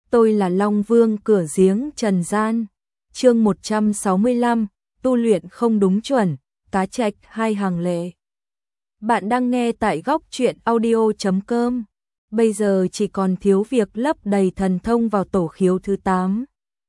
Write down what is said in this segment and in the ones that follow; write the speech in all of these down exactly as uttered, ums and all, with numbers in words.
Tôi là Long Vương cửa giếng trần gian. Chương một trăm sáu mươi lăm, tu luyện không đúng chuẩn, cá trạch hai hàng lệ. Bạn đang nghe tại góc truyện audio chấm com. Bây giờ chỉ còn thiếu việc lấp đầy thần thông vào tổ khiếu thứ tám.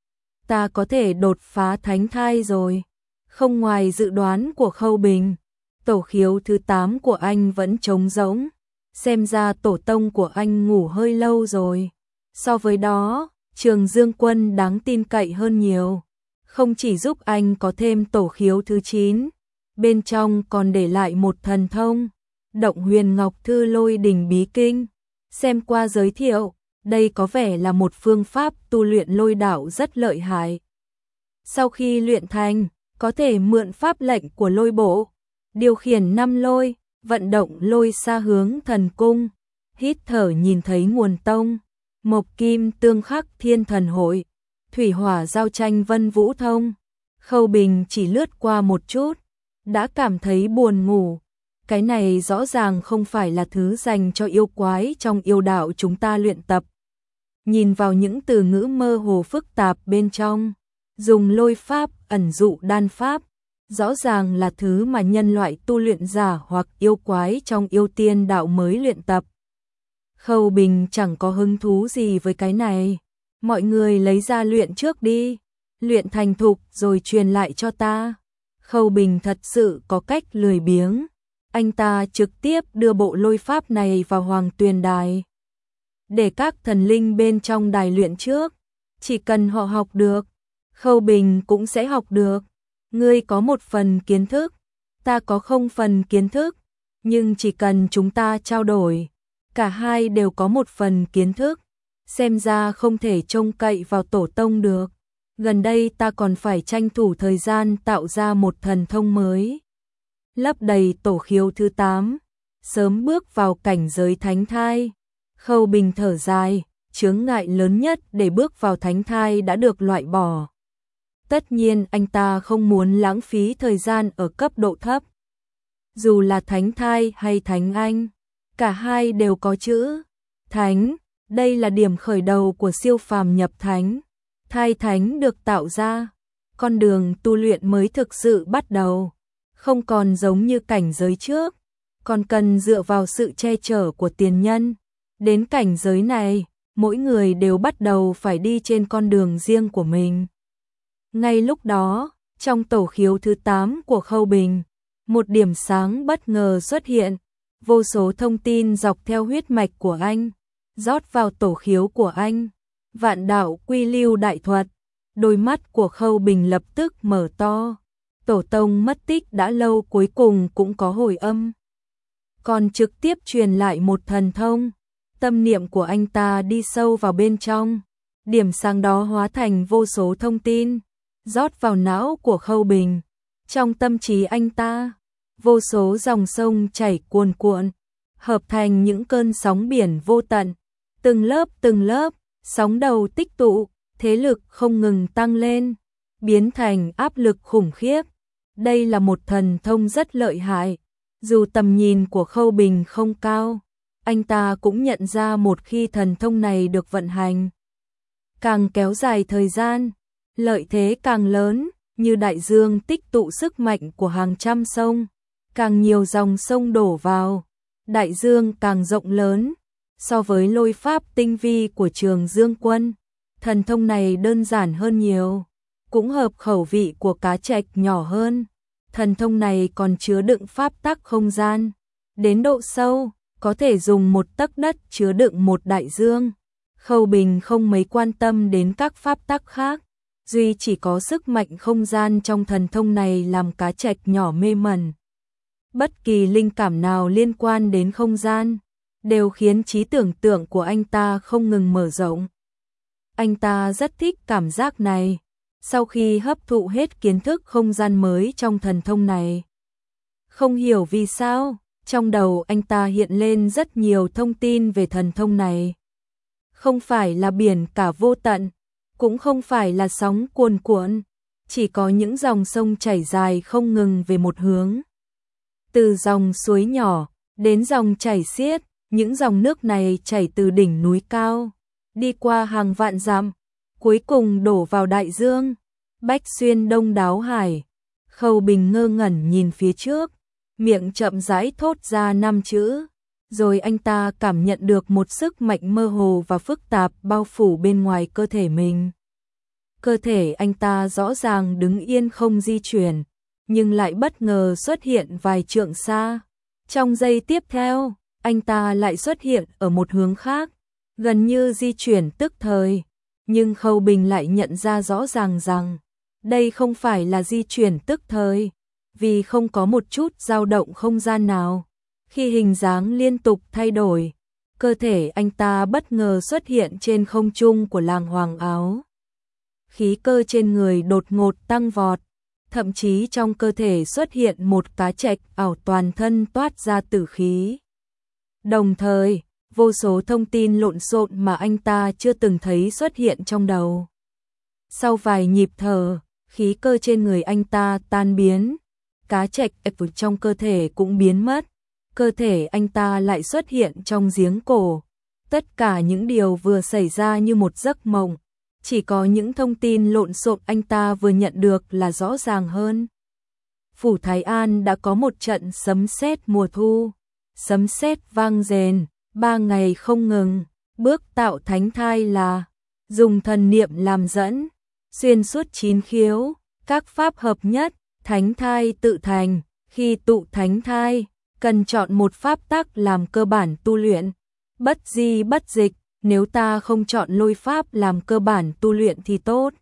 Ta có thể đột phá thánh thai rồi. Không ngoài dự đoán của Khâu Bình, tổ khiếu thứ tám của anh vẫn trống rỗng. Xem ra tổ tông của anh ngủ hơi lâu rồi. So với đó, Trường Dương Quân đáng tin cậy hơn nhiều. Không chỉ giúp anh có thêm tổ khiếu thứ chín, bên trong còn để lại một thần thông, Động Huyền Ngọc Thư Lôi Đình Bí Kinh. Xem qua giới thiệu, đây có vẻ là một phương pháp tu luyện lôi đạo rất lợi hại. Sau khi luyện thành, có thể mượn pháp lệnh của lôi bộ, điều khiển năm lôi, vận động lôi xa hướng thần cung, hít thở nhìn thấy nguồn tông, mộc kim tương khắc thiên thần hội, thủy hỏa giao tranh vân vũ thông. Khâu Bình chỉ lướt qua một chút, đã cảm thấy buồn ngủ. Cái này rõ ràng không phải là thứ dành cho yêu quái trong yêu đạo chúng ta luyện tập. Nhìn vào những từ ngữ mơ hồ phức tạp bên trong, dùng lôi pháp, ẩn dụ đan pháp, rõ ràng là thứ mà nhân loại tu luyện giả hoặc yêu quái trong yêu tiên đạo mới luyện tập. Khâu Bình chẳng có hứng thú gì với cái này. Mọi người lấy ra luyện trước đi, luyện thành thục rồi truyền lại cho ta. Khâu Bình thật sự có cách lười biếng. Anh ta trực tiếp đưa bộ lôi pháp này vào Hoàng Tuyền Đài, để các thần linh bên trong đài luyện trước. Chỉ cần họ học được, Khâu Bình cũng sẽ học được. Ngươi có một phần kiến thức, ta có không phần kiến thức, nhưng chỉ cần chúng ta trao đổi, cả hai đều có một phần kiến thức. Xem ra không thể trông cậy vào tổ tông được. Gần đây ta còn phải tranh thủ thời gian tạo ra một thần thông mới, lấp đầy tổ khiếu thứ tám, sớm bước vào cảnh giới thánh thai. Khâu Bình thở dài, chướng ngại lớn nhất để bước vào thánh thai đã được loại bỏ. Tất nhiên anh ta không muốn lãng phí thời gian ở cấp độ thấp. Dù là thánh thai hay thánh anh, cả hai đều có chữ thánh. Đây là điểm khởi đầu của siêu phàm nhập thánh. Thai thánh được tạo ra, con đường tu luyện mới thực sự bắt đầu. Không còn giống như cảnh giới trước, còn cần dựa vào sự che chở của tiền nhân. Đến cảnh giới này, mỗi người đều bắt đầu phải đi trên con đường riêng của mình. Ngay lúc đó, trong tổ khiếu thứ tám của Khâu Bình, một điểm sáng bất ngờ xuất hiện. Vô số thông tin dọc theo huyết mạch của anh rót vào tổ khiếu của anh. Vạn đạo quy lưu đại thuật. Đôi mắt của Khâu Bình lập tức mở to. Tổ tông mất tích đã lâu cuối cùng cũng có hồi âm, còn trực tiếp truyền lại một thần thông. Tâm niệm của anh ta đi sâu vào bên trong, điểm sáng đó hóa thành vô số thông tin, rót vào não của Khâu Bình. Trong tâm trí anh ta, vô số dòng sông chảy cuồn cuộn, hợp thành những cơn sóng biển vô tận. Từng lớp từng lớp, sóng đầu tích tụ, thế lực không ngừng tăng lên, biến thành áp lực khủng khiếp. Đây là một thần thông rất lợi hại. Dù tầm nhìn của Khâu Bình không cao, anh ta cũng nhận ra một khi thần thông này được vận hành, càng kéo dài thời gian, lợi thế càng lớn. Như đại dương tích tụ sức mạnh của hàng trăm sông, càng nhiều dòng sông đổ vào, đại dương càng rộng lớn. So với lôi pháp tinh vi của Trường Dương Quân, thần thông này đơn giản hơn nhiều, cũng hợp khẩu vị của cá trạch nhỏ hơn. Thần thông này còn chứa đựng pháp tắc không gian, đến độ sâu, có thể dùng một tấc đất chứa đựng một đại dương. Khâu Bình không mấy quan tâm đến các pháp tắc khác, duy chỉ có sức mạnh không gian trong thần thông này làm cá trạch nhỏ mê mẩn. Bất kỳ linh cảm nào liên quan đến không gian đều khiến trí tưởng tượng của anh ta không ngừng mở rộng. Anh ta rất thích cảm giác này. Sau khi hấp thụ hết kiến thức không gian mới trong thần thông này, không hiểu vì sao, trong đầu anh ta hiện lên rất nhiều thông tin về thần thông này. Không phải là biển cả vô tận, cũng không phải là sóng cuồn cuộn, chỉ có những dòng sông chảy dài không ngừng về một hướng. Từ dòng suối nhỏ đến dòng chảy xiết, những dòng nước này chảy từ đỉnh núi cao, đi qua hàng vạn dặm, cuối cùng đổ vào đại dương. Bách xuyên đông đáo hải. Khâu Bình ngơ ngẩn nhìn phía trước, miệng chậm rãi thốt ra năm chữ, rồi anh ta cảm nhận được một sức mạnh mơ hồ và phức tạp bao phủ bên ngoài cơ thể mình. Cơ thể anh ta rõ ràng đứng yên không di chuyển, nhưng lại bất ngờ xuất hiện vài trượng xa. Trong giây tiếp theo, anh ta lại xuất hiện ở một hướng khác, gần như di chuyển tức thời. Nhưng Khâu Bình lại nhận ra rõ ràng rằng đây không phải là di chuyển tức thời, vì không có một chút dao động không gian nào. Khi hình dáng liên tục thay đổi, cơ thể anh ta bất ngờ xuất hiện trên không trung của làng Hoàng Áo. Khí cơ trên người đột ngột tăng vọt, thậm chí trong cơ thể xuất hiện một cá trạch ảo toàn thân toát ra tử khí. Đồng thời, vô số thông tin lộn xộn mà anh ta chưa từng thấy xuất hiện trong đầu. Sau vài nhịp thở, khí cơ trên người anh ta tan biến, cá trạch ở trong cơ thể cũng biến mất, cơ thể anh ta lại xuất hiện trong giếng cổ. Tất cả những điều vừa xảy ra như một giấc mộng, chỉ có những thông tin lộn xộn anh ta vừa nhận được là rõ ràng hơn. Phủ Thái An đã có một trận sấm sét mùa thu, sấm sét vang rền, ba ngày không ngừng. Bước tạo thánh thai là dùng thần niệm làm dẫn, xuyên suốt chín khiếu, các pháp hợp nhất, thánh thai tự thành. Khi tụ thánh thai, cần chọn một pháp tắc làm cơ bản tu luyện, bất di bất dịch. Nếu ta không chọn lôi pháp làm cơ bản tu luyện thì tốt.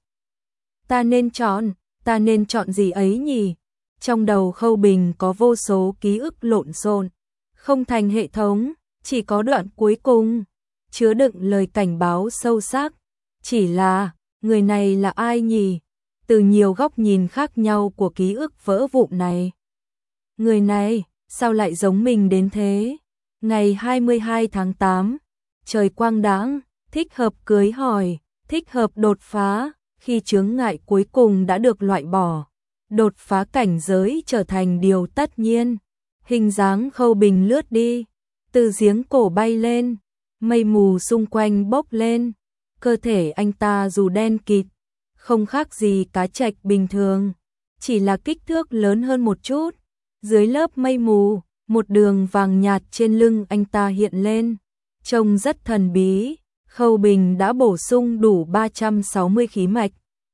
Ta nên chọn, ta nên chọn gì ấy nhỉ? Trong đầu Khâu Bình có vô số ký ức lộn xộn, không thành hệ thống, chỉ có đoạn cuối cùng chứa đựng lời cảnh báo sâu sắc. Chỉ là, người này là ai nhỉ? Từ nhiều góc nhìn khác nhau của ký ức vỡ vụn này. Người này, sao lại giống mình đến thế? Ngày hai mươi hai tháng tám, trời quang đãng, thích hợp cưới hỏi, thích hợp đột phá. Khi chướng ngại cuối cùng đã được loại bỏ, đột phá cảnh giới trở thành điều tất nhiên. Hình dáng Khâu Bình lướt đi, từ giếng cổ bay lên, mây mù xung quanh bốc lên, cơ thể anh ta dù đen kịt, không khác gì cá trạch bình thường, chỉ là kích thước lớn hơn một chút. Dưới lớp mây mù, một đường vàng nhạt trên lưng anh ta hiện lên, trông rất thần bí. Khâu Bình đã bổ sung đủ ba trăm sáu mươi khí mạch,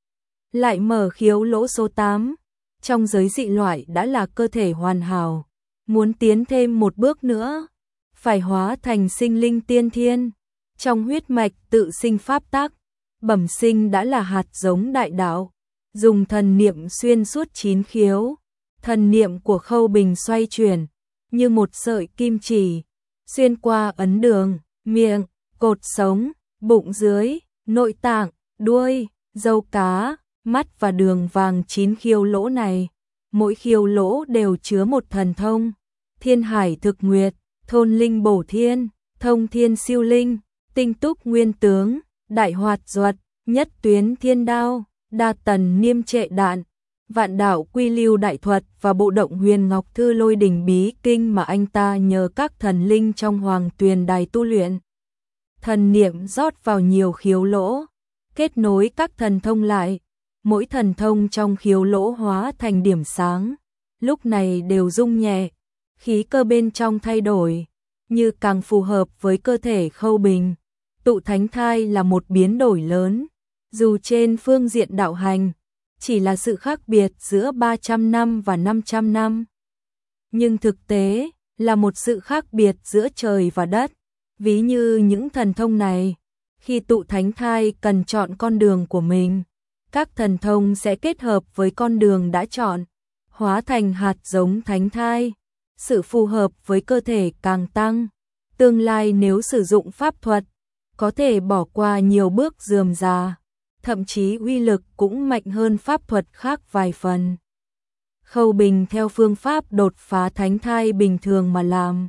lại mở khiếu lỗ số tám, trong giới dị loại đã là cơ thể hoàn hảo. Muốn tiến thêm một bước nữa, phải hóa thành sinh linh tiên thiên, trong huyết mạch tự sinh pháp tắc, bẩm sinh đã là hạt giống đại đạo. Dùng thần niệm xuyên suốt chín khiếu, thần niệm của Khâu Bình xoay chuyển như một sợi kim chỉ, xuyên qua ấn đường, miệng, cột sống, bụng dưới, nội tạng, đuôi, râu cá, mắt và đường vàng chín khiếu lỗ này. Mỗi khiếu lỗ đều chứa một thần thông: Thiên Hải Thực Nguyệt, Thôn Linh Bổ Thiên, Thông Thiên Siêu Linh, Tinh Túc Nguyên Tướng, Đại Hoạt Duật, Nhất Tuyến Thiên Đao, Đa Tần Niêm Trệ Đạn, Vạn Đạo Quy Lưu Đại Thuật và Bộ Động Huyền Ngọc Thư Lôi Đỉnh Bí Kinh mà anh ta nhờ các thần linh trong Hoàng Tuyền Đài tu luyện. Thần niệm rót vào nhiều khiếu lỗ, kết nối các thần thông lại, mỗi thần thông trong khiếu lỗ hóa thành điểm sáng, lúc này đều rung nhẹ, khí cơ bên trong thay đổi, như càng phù hợp với cơ thể Khâu Bình. Tụ thánh thai là một biến đổi lớn, dù trên phương diện đạo hành chỉ là sự khác biệt giữa ba trăm năm và năm trăm năm, nhưng thực tế là một sự khác biệt giữa trời và đất. Ví như những thần thông này, khi tụ thánh thai cần chọn con đường của mình, các thần thông sẽ kết hợp với con đường đã chọn, hóa thành hạt giống thánh thai. Sự phù hợp với cơ thể càng tăng, tương lai nếu sử dụng pháp thuật, có thể bỏ qua nhiều bước rườm rà, thậm chí uy lực cũng mạnh hơn pháp thuật khác vài phần. Khâu Bình theo phương pháp đột phá thánh thai bình thường mà làm.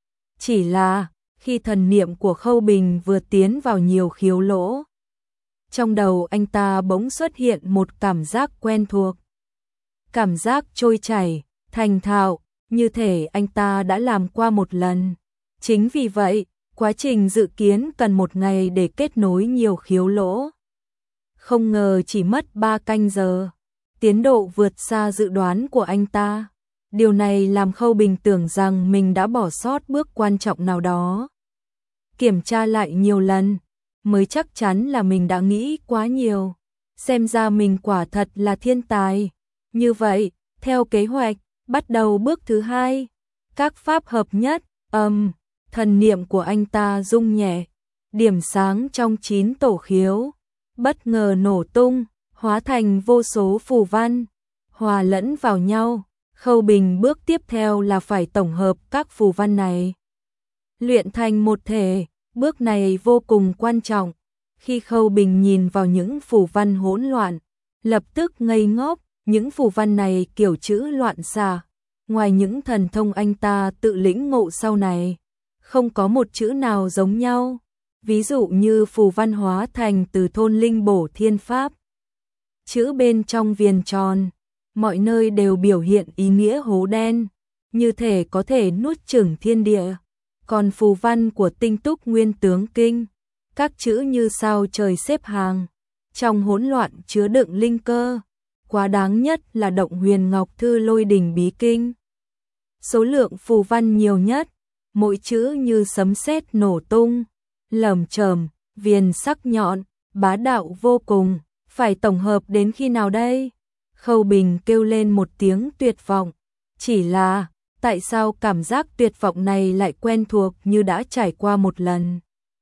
Chỉ là, khi thần niệm của Khâu Bình vừa tiến vào nhiều khiếu lỗ, trong đầu anh ta bỗng xuất hiện một cảm giác quen thuộc. Cảm giác trôi chảy, thành thạo, như thể anh ta đã làm qua một lần. Chính vì vậy, Quá trình dự kiến cần một ngày để kết nối nhiều khiếu lỗ. Không ngờ chỉ mất ba canh giờ. Tiến độ vượt xa dự đoán của anh ta. Điều này làm Khâu Bình tưởng rằng mình đã bỏ sót bước quan trọng nào đó. Kiểm tra lại nhiều lần, mới chắc chắn là mình đã nghĩ quá nhiều. Xem ra mình quả thật là thiên tài. Như vậy, theo kế hoạch, bắt đầu bước thứ hai. Các pháp hợp nhất, âm, thần niệm của anh ta rung nhẹ. Điểm sáng trong chín tổ khiếu, bất ngờ nổ tung, hóa thành vô số phù văn, hòa lẫn vào nhau. Khâu Bình bước tiếp theo là phải tổng hợp các phù văn này, luyện thành một thể. Bước này vô cùng quan trọng. Khi Khâu Bình nhìn vào những phù văn hỗn loạn, lập tức ngây ngốc. Những phù văn này kiểu chữ loạn xạ. Ngoài những thần thông anh ta tự lĩnh ngộ sau này, không có một chữ nào giống nhau. Ví dụ như phù văn hóa thành từ thôn linh bổ thiên pháp. Chữ bên trong viền tròn, mọi nơi đều biểu hiện ý nghĩa hố đen, như thể có thể nuốt chửng thiên địa. Còn phù văn của tinh túc nguyên tướng kinh, các chữ như sao trời xếp hàng, trong hỗn loạn chứa đựng linh cơ. Quá đáng nhất là động huyền ngọc thư lôi đình bí kinh. Số lượng phù văn nhiều nhất, mỗi chữ như sấm sét nổ tung, lởm chởm, viền sắc nhọn, bá đạo vô cùng. Phải tổng hợp đến khi nào đây? Khâu Bình kêu lên một tiếng tuyệt vọng. Chỉ là, tại sao cảm giác tuyệt vọng này lại quen thuộc như đã trải qua một lần?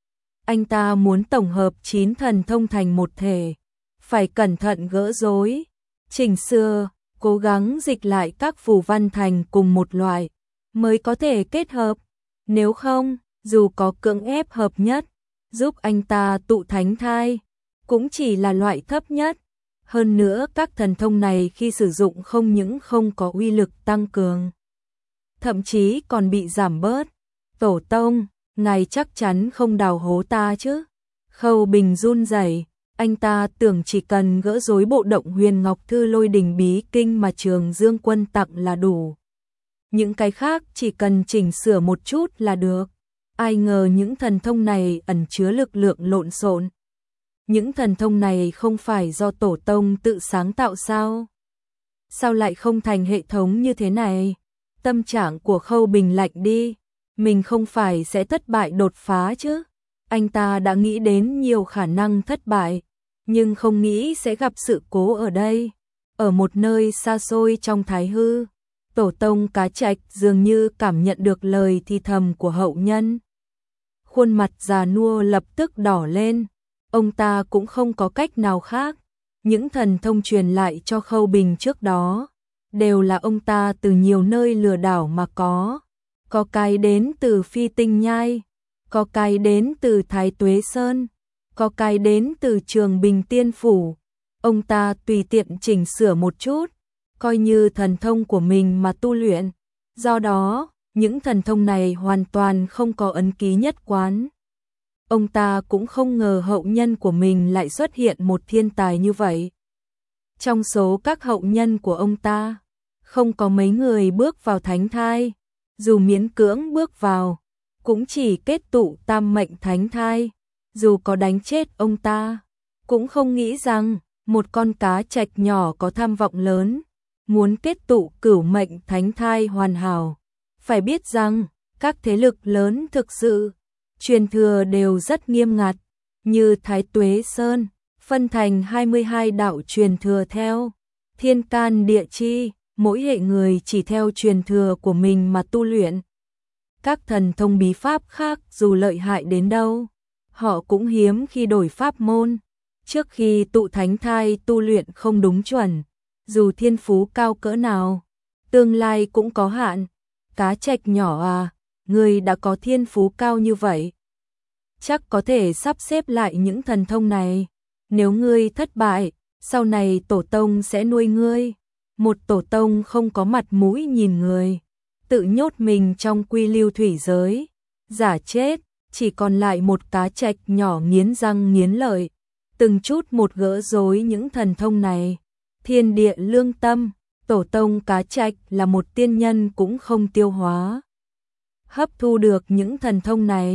Anh ta muốn tổng hợp chín thần thông thành một thể, phải cẩn thận gỡ rối, chỉnh sửa, cố gắng dịch lại các phù văn thành cùng một loại, mới có thể kết hợp. Nếu không, dù có cưỡng ép hợp nhất, giúp anh ta tụ thánh thai, cũng chỉ là loại thấp nhất. Hơn nữa các thần thông này khi sử dụng không những không có uy lực tăng cường, thậm chí còn bị giảm bớt. Tổ tông, ngài chắc chắn không đào hố ta chứ? Khâu Bình run rẩy, anh ta tưởng chỉ cần gỡ rối bộ động huyền ngọc thư lôi đình bí kinh mà Trường Dương Quân tặng là đủ. Những cái khác chỉ cần chỉnh sửa một chút là được. Ai ngờ những thần thông này ẩn chứa lực lượng lộn xộn. Những thần thông này không phải do tổ tông tự sáng tạo sao? Sao lại không thành hệ thống như thế này? Tâm trạng của Khâu Bình lạnh đi. Mình không phải sẽ thất bại đột phá chứ? Anh ta đã nghĩ đến nhiều khả năng thất bại, nhưng không nghĩ sẽ gặp sự cố ở đây. Ở một nơi xa xôi trong Thái Hư, tổ tông Cá Trạch dường như cảm nhận được lời thì thầm của hậu nhân. Khuôn mặt già nua lập tức đỏ lên. Ông ta cũng không có cách nào khác. Những thần thông truyền lại cho Khâu Bình trước đó đều là ông ta từ nhiều nơi lừa đảo mà có. Có cái đến từ Phi Tinh Nhai, có cái đến từ Thái Tuế Sơn, có cái đến từ Trường Bình Tiên Phủ. Ông ta tùy tiện chỉnh sửa một chút, coi như thần thông của mình mà tu luyện. Do đó, những thần thông này hoàn toàn không có ấn ký nhất quán. Ông ta cũng không ngờ hậu nhân của mình lại xuất hiện một thiên tài như vậy. Trong số các hậu nhân của ông ta, không có mấy người bước vào thánh thai. Dù miễn cưỡng bước vào, cũng chỉ kết tụ tam mệnh thánh thai. Dù có đánh chết ông ta, cũng không nghĩ rằng một con cá trạch nhỏ có tham vọng lớn, muốn kết tụ cửu mệnh thánh thai hoàn hảo. Phải biết rằng, các thế lực lớn thực sự truyền thừa đều rất nghiêm ngặt, như Thái Tuế Sơn, phân thành hai mươi hai đạo truyền thừa theo thiên can địa chi, mỗi hệ người chỉ theo truyền thừa của mình mà tu luyện. Các thần thông bí pháp khác dù lợi hại đến đâu, họ cũng hiếm khi đổi pháp môn. Trước khi tụ thánh thai tu luyện không đúng chuẩn, dù thiên phú cao cỡ nào, tương lai cũng có hạn. Cá trạch nhỏ à, người đã có thiên phú cao như vậy, chắc có thể sắp xếp lại những thần thông này. Nếu ngươi thất bại, sau này tổ tông sẽ nuôi ngươi. Một tổ tông không có mặt mũi nhìn người, tự nhốt mình trong quy lưu thủy giới, giả chết, chỉ còn lại một cá trạch nhỏ nghiến răng nghiến lợi, từng chút một gỡ rối những thần thông này. Thiên địa lương tâm, tổ tông Cá Trạch là một tiên nhân cũng không tiêu hóa hấp thu được những thần thông này.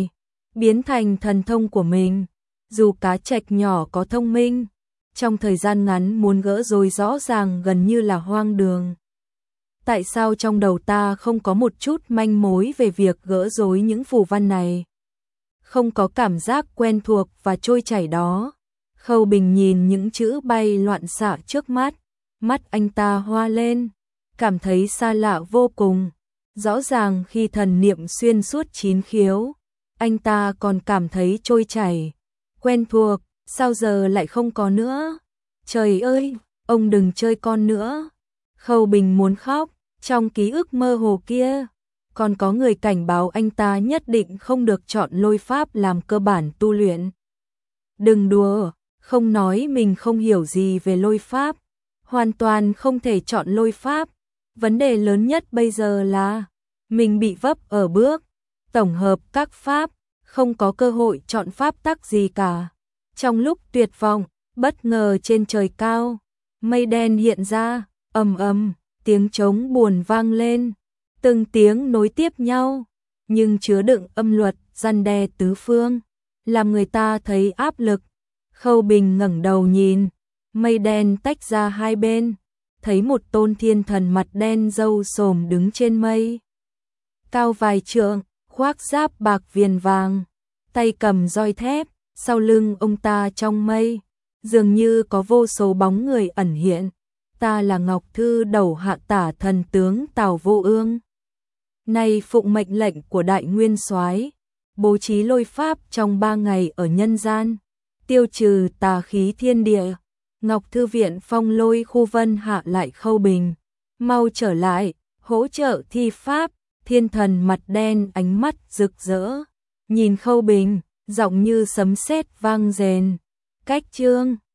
biến thành thần thông của mình. Dù cá trạch nhỏ có thông minh, trong thời gian ngắn muốn gỡ rối rõ ràng gần như là hoang đường. Tại sao trong đầu ta không có một chút manh mối về việc gỡ rối những phù văn này? Không có cảm giác quen thuộc và trôi chảy đó. Khâu Bình nhìn những chữ bay loạn xạ trước mắt, mắt anh ta hoa lên, cảm thấy xa lạ vô cùng. Rõ ràng khi thần niệm xuyên suốt chín khiếu, anh ta còn cảm thấy trôi chảy, quen thuộc, sao giờ lại không có nữa? Trời ơi, ông đừng chơi con nữa. Khâu Bình muốn khóc, trong ký ức mơ hồ kia, còn có người cảnh báo anh ta nhất định không được chọn lôi pháp làm cơ bản tu luyện. Đừng đùa, không nói mình không hiểu gì về lôi pháp, hoàn toàn không thể chọn lôi pháp. Vấn đề lớn nhất bây giờ là mình bị vấp ở bước tổng hợp các pháp, không có cơ hội chọn pháp tắc gì cả. Trong lúc tuyệt vọng, bất ngờ trên trời cao, mây đen hiện ra, ầm ầm, tiếng trống buồn vang lên, từng tiếng nối tiếp nhau, nhưng chứa đựng âm luật răn đe tứ phương, làm người ta thấy áp lực. Khâu Bình ngẩng đầu nhìn, mây đen tách ra hai bên, thấy một tôn thiên thần mặt đen râu xồm đứng trên mây. Cao vài trượng, khoác giáp bạc viền vàng, tay cầm roi thép, sau lưng ông ta trong mây, dường như có vô số bóng người ẩn hiện. Ta là Ngọc Thư đầu hạ tả thần tướng Tào Vô Ương. Nay phụng mệnh lệnh của Đại Nguyên Soái, bố trí lôi pháp trong ba ngày ở nhân gian, tiêu trừ tà khí thiên địa. Ngọc Thư viện Phong Lôi khu vân hạ lại Khâu Bình, mau trở lại, hỗ trợ thi pháp. Thiên thần mặt đen ánh mắt rực rỡ, nhìn Khâu Bình, giọng như sấm sét vang rền. Cách chương